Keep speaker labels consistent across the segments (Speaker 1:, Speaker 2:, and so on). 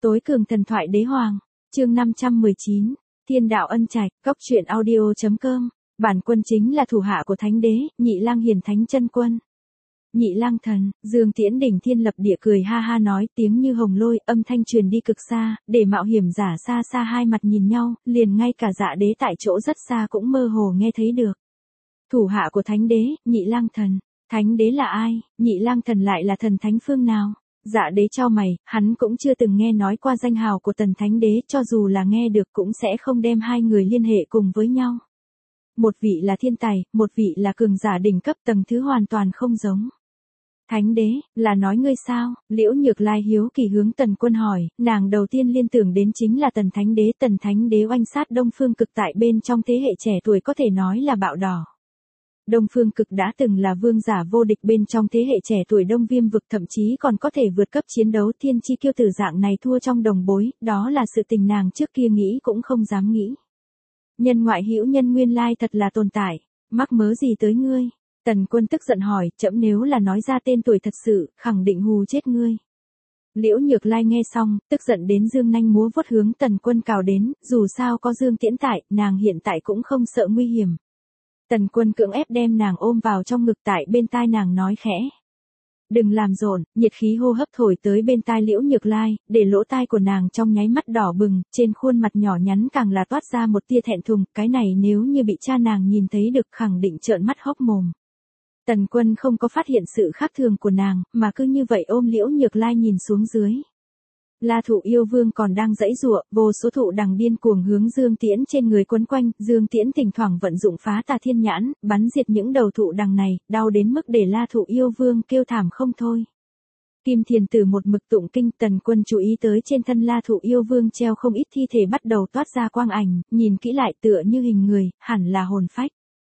Speaker 1: Tối cường thần thoại đế hoàng, chương 519, Thiên đạo ân trạch, góc truyện audio.com, bản quân chính là thủ hạ của thánh đế, Nhị Lang Hiển Thánh Chân Quân. Nhị Lang Thần, Dương Tiễn đỉnh thiên lập địa cười ha ha nói, tiếng như hồng lôi, âm thanh truyền đi cực xa, để mạo hiểm giả xa xa hai mặt nhìn nhau, liền ngay cả Dạ Đế tại chỗ rất xa cũng mơ hồ nghe thấy được. Thủ hạ của thánh đế, Nhị Lang Thần, thánh đế là ai, Nhị Lang Thần lại là thần thánh phương nào? Dạ Đế chau mày, hắn cũng chưa từng nghe nói qua danh hào của Tần Thánh Đế, cho dù là nghe được cũng sẽ không đem hai người liên hệ cùng với nhau. Một vị là thiên tài, một vị là cường giả đỉnh cấp, tầng thứ hoàn toàn không giống. Thánh Đế, là nói ngươi sao? Liễu Nhược Lai hiếu kỳ hướng Tần Quân hỏi, nàng đầu tiên liên tưởng đến chính là Tần Thánh Đế oanh sát Đông Phương Cực tại bên trong thế hệ trẻ tuổi có thể nói là bạo đỏ. Đông Phương Cực đã từng là vương giả vô địch bên trong thế hệ trẻ tuổi Đông Viêm vực, thậm chí còn có thể vượt cấp chiến đấu, thiên chi kiêu tử dạng này thua trong đồng bối, đó là sự tình nàng trước kia nghĩ cũng không dám nghĩ. Nhân ngoại hữu nhân, nguyên lai thật là tồn tại, mắc mớ gì tới ngươi? Tần Quân tức giận hỏi, trẫm nếu là nói ra tên tuổi thật sự, khẳng định hù chết ngươi. Liễu Nhược Lai nghe xong, tức giận đến dương nanh múa vuốt hướng Tần Quân cào đến, dù sao có Dương Tiễn tại, nàng hiện tại cũng không sợ nguy hiểm. Tần Quân cưỡng ép đem nàng ôm vào trong ngực, tại bên tai nàng nói khẽ. Đừng làm rộn, nhiệt khí hô hấp thổi tới bên tai Liễu Nhược Lai, để lỗ tai của nàng trong nháy mắt đỏ bừng, trên khuôn mặt nhỏ nhắn càng là toát ra một tia thẹn thùng, cái này nếu như bị cha nàng nhìn thấy được khẳng định trợn mắt hốc mồm. Tần Quân không có phát hiện sự khác thường của nàng, mà cứ như vậy ôm Liễu Nhược Lai nhìn xuống dưới. La Thụ Yêu Vương còn đang giãy giụa, vô số thụ đằng điên cuồng hướng Dương Tiễn trên người quấn quanh, Dương Tiễn thỉnh thoảng vận dụng phá tà thiên nhãn, bắn diệt những đầu thụ đằng này, đau đến mức để La Thụ Yêu Vương kêu thảm không thôi. Kim Thiền Tử một mực tụng kinh, Tần Quân chú ý tới trên thân La Thụ Yêu Vương treo không ít thi thể bắt đầu toát ra quang ảnh, nhìn kỹ lại tựa như hình người, hẳn là hồn phách.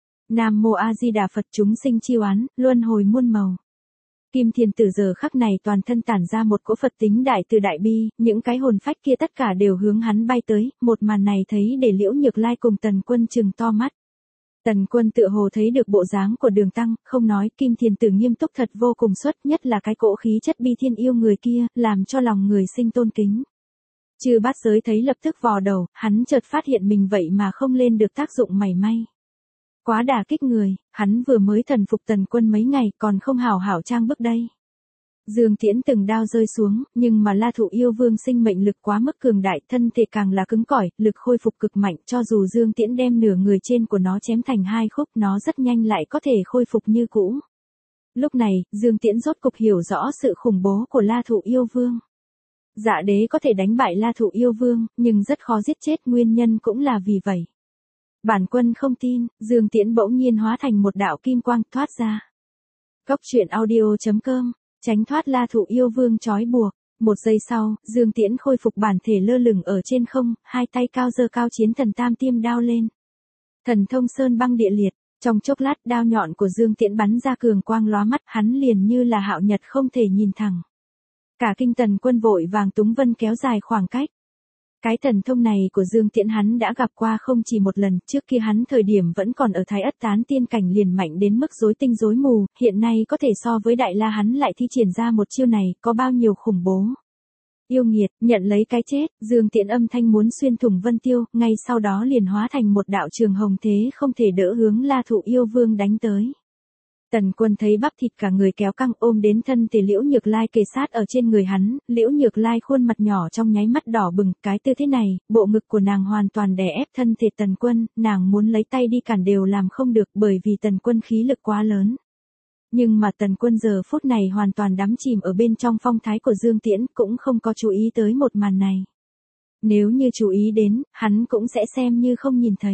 Speaker 1: Nam Mô A Di Đà Phật, chúng sinh chi oán, luân hồi muôn màu. Kim Thiền Tử giờ khắc này toàn thân tản ra một cỗ Phật tính đại từ đại bi, những cái hồn phách kia tất cả đều hướng hắn bay tới, một màn này thấy để Liễu Nhược Lai cùng Tần Quân trừng to mắt. Tần Quân tựa hồ thấy được bộ dáng của Đường Tăng, không nói, Kim Thiền Tử nghiêm túc thật vô cùng xuất, nhất là cái cỗ khí chất bi thiên yêu người kia, làm cho lòng người sinh tôn kính. Chư Bát Giới thấy lập tức vò đầu, hắn chợt phát hiện mình vậy mà không lên được tác dụng mảy may. Quá đả kích người, hắn vừa mới thần phục Tần Quân mấy ngày còn không hảo hảo trang bước đây. Dương Tiễn từng đao rơi xuống, nhưng mà La Thụ Yêu Vương sinh mệnh lực quá mức cường đại, thân thể càng là cứng cỏi, lực khôi phục cực mạnh, cho dù Dương Tiễn đem nửa người trên của nó chém thành hai khúc, nó rất nhanh lại có thể khôi phục như cũ. Lúc này, Dương Tiễn rốt cục hiểu rõ sự khủng bố của La Thụ Yêu Vương. Dạ Đế có thể đánh bại La Thụ Yêu Vương, nhưng rất khó giết chết, nguyên nhân cũng là vì vậy. Bản quân không tin, Dương Tiễn bỗng nhiên hóa thành một đạo kim quang thoát ra. Góc truyện audio.com, tránh thoát La Thụ Yêu Vương trói buộc. Một giây sau, Dương Tiễn khôi phục bản thể lơ lửng ở trên không, hai tay cao giơ cao chiến thần tam tiêm đao lên. Thần thông sơn băng địa liệt, trong chốc lát đao nhọn của Dương Tiễn bắn ra cường quang lóa mắt, hắn liền như là hạo nhật không thể nhìn thẳng. Cả kinh Tần Quân vội vàng túng vân kéo dài khoảng cách. Cái thần thông này của Dương Tiễn hắn đã gặp qua không chỉ một lần, trước kia hắn thời điểm vẫn còn ở Thái Ất Tán tiên cảnh liền mạnh đến mức rối tinh rối mù, hiện nay có thể so với Đại La hắn lại thi triển ra một chiêu này, có bao nhiêu khủng bố. Yêu nghiệt, nhận lấy cái chết, Dương Tiễn âm thanh muốn xuyên thủng vân tiêu, ngay sau đó liền hóa thành một đạo trường hồng thế không thể đỡ hướng La Thụ Yêu Vương đánh tới. Tần Quân thấy bắp thịt cả người kéo căng ôm đến thân thể Liễu Nhược Lai kề sát ở trên người hắn, Liễu Nhược Lai khuôn mặt nhỏ trong nháy mắt đỏ bừng, cái tư thế này, bộ ngực của nàng hoàn toàn đè ép thân thể Tần Quân, nàng muốn lấy tay đi cản đều làm không được bởi vì Tần Quân khí lực quá lớn. Nhưng mà Tần Quân giờ phút này hoàn toàn đắm chìm ở bên trong phong thái của Dương Tiễn, cũng không có chú ý tới một màn này. Nếu như chú ý đến, hắn cũng sẽ xem như không nhìn thấy.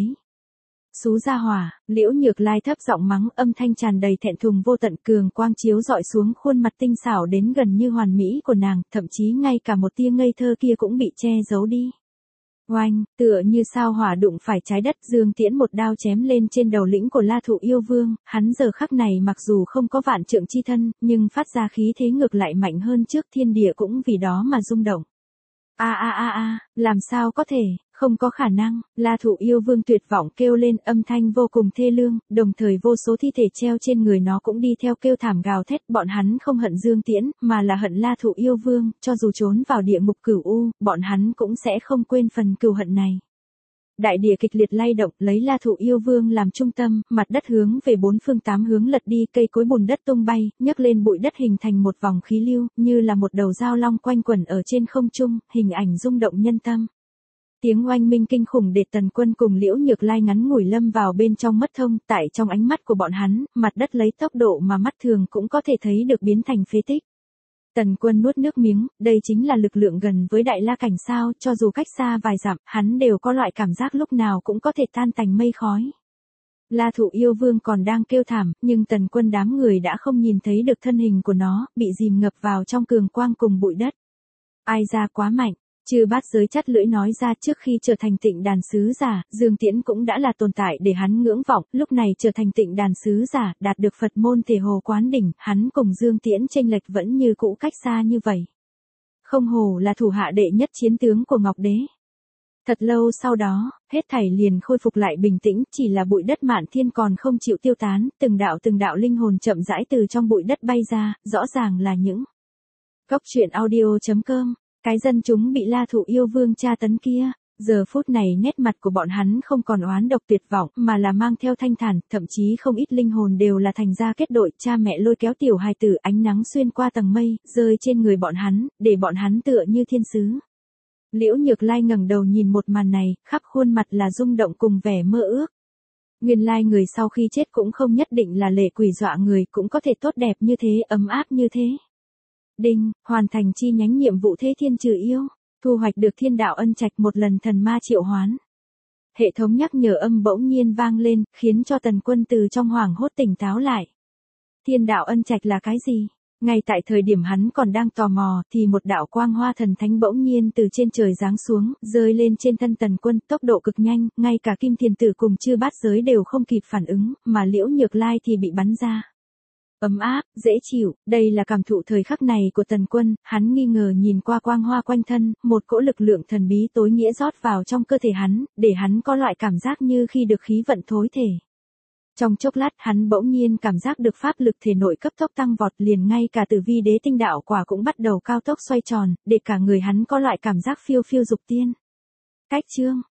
Speaker 1: Xú gia hỏa, Liễu Nhược Lai thấp giọng mắng, âm thanh tràn đầy thẹn thùng vô tận, cường quang chiếu dọi xuống khuôn mặt tinh xảo đến gần như hoàn mỹ của nàng, thậm chí ngay cả một tia ngây thơ kia cũng bị che giấu đi. Oanh, tựa như sao hỏa đụng phải trái đất, Dương Tiễn một đao chém lên trên đầu lĩnh của La Thụ Yêu Vương, hắn giờ khắc này mặc dù không có vạn trượng chi thân, nhưng phát ra khí thế ngược lại mạnh hơn trước, thiên địa cũng vì đó mà rung động. Làm sao có thể, Không có khả năng, La Thụ Yêu Vương tuyệt vọng kêu lên, âm thanh vô cùng thê lương, đồng thời vô số thi thể treo trên người nó cũng đi theo kêu thảm gào thét, bọn hắn không hận Dương Tiễn, mà là hận La Thụ Yêu Vương, cho dù trốn vào địa ngục cửu u, bọn hắn cũng sẽ không quên phần cừu hận này. Đại địa kịch liệt lay động, lấy La Thụ Yêu Vương làm trung tâm, mặt đất hướng về bốn phương tám hướng lật đi, cây cối bùn đất tung bay, nhấc lên bụi đất hình thành một vòng khí lưu, như là một đầu dao long quanh quẩn ở trên không trung, hình ảnh rung động nhân tâm. Tiếng oanh minh kinh khủng để Tần Quân cùng Liễu Nhược Lai ngắn ngủi lâm vào bên trong mất thông, tại trong ánh mắt của bọn hắn, mặt đất lấy tốc độ mà mắt thường cũng có thể thấy được biến thành phế tích. Tần Quân nuốt nước miếng, đây chính là lực lượng gần với Đại La Cảnh sao, cho dù cách xa vài dặm, hắn đều có loại cảm giác lúc nào cũng có thể tan tành mây khói. La Thụ Yêu Vương còn đang kêu thảm, nhưng Tần Quân đám người đã không nhìn thấy được thân hình của nó, bị dìm ngập vào trong cường quang cùng bụi đất. Ai ra quá mạnh. Chư Bát Giới chắt lưỡi nói ra, trước khi trở thành Tịnh Đàn sứ giả, Dương Tiễn cũng đã là tồn tại để hắn ngưỡng vọng, lúc này trở thành Tịnh Đàn sứ giả, đạt được Phật môn Thể Hồ Quán Đỉnh, hắn cùng Dương Tiễn chênh lệch vẫn như cũ cách xa như vậy. Không hồ là thủ hạ đệ nhất chiến tướng của Ngọc Đế. Thật lâu sau đó, hết thảy liền khôi phục lại bình tĩnh, chỉ là bụi đất Mạn Thiên còn không chịu tiêu tán, từng đạo linh hồn chậm rãi từ trong bụi đất bay ra, rõ ràng là những Cốc truyện audio.com. Cái dân chúng bị La Thụ Yêu Vương tra tấn kia, giờ phút này nét mặt của bọn hắn không còn oán độc tuyệt vọng, mà là mang theo thanh thản, thậm chí không ít linh hồn đều là thành ra kết đội, cha mẹ lôi kéo tiểu hài tử, ánh nắng xuyên qua tầng mây, rơi trên người bọn hắn, để bọn hắn tựa như thiên sứ. Liễu Nhược Lai ngẩng đầu nhìn một màn này, khắp khuôn mặt là rung động cùng vẻ mơ ước. Nguyên lai người sau khi chết cũng không nhất định là lệ quỷ dọa người, cũng có thể tốt đẹp như thế, ấm áp như thế. Đinh, hoàn thành chi nhánh nhiệm vụ Thế Thiên trừ yêu, thu hoạch được Thiên Đạo Ân Trạch, một lần thần ma triệu hoán. Hệ thống nhắc nhở âm bỗng nhiên vang lên, khiến cho Tần Quân từ trong hoảng hốt tỉnh táo lại. Thiên Đạo Ân Trạch là cái gì? Ngay tại thời điểm hắn còn đang tò mò, thì một đạo quang hoa thần thánh bỗng nhiên từ trên trời giáng xuống, rơi lên trên thân Tần Quân, tốc độ cực nhanh, ngay cả Kim Thiền Tử cùng Chư Bát Giới đều không kịp phản ứng, mà Liễu Nhược Lai thì bị bắn ra. Ấm áp, dễ chịu, đây là cảm thụ thời khắc này của Tần Quân, hắn nghi ngờ nhìn qua quang hoa quanh thân, một cỗ lực lượng thần bí tối nghĩa rót vào trong cơ thể hắn, để hắn có loại cảm giác như khi được khí vận thối thể. Trong chốc lát hắn bỗng nhiên cảm giác được pháp lực thể nội cấp tốc tăng vọt, liền ngay cả Tử Vi Đế Tinh Đạo Quả cũng bắt đầu cao tốc xoay tròn, để cả người hắn có loại cảm giác phiêu phiêu dục tiên. Cách chương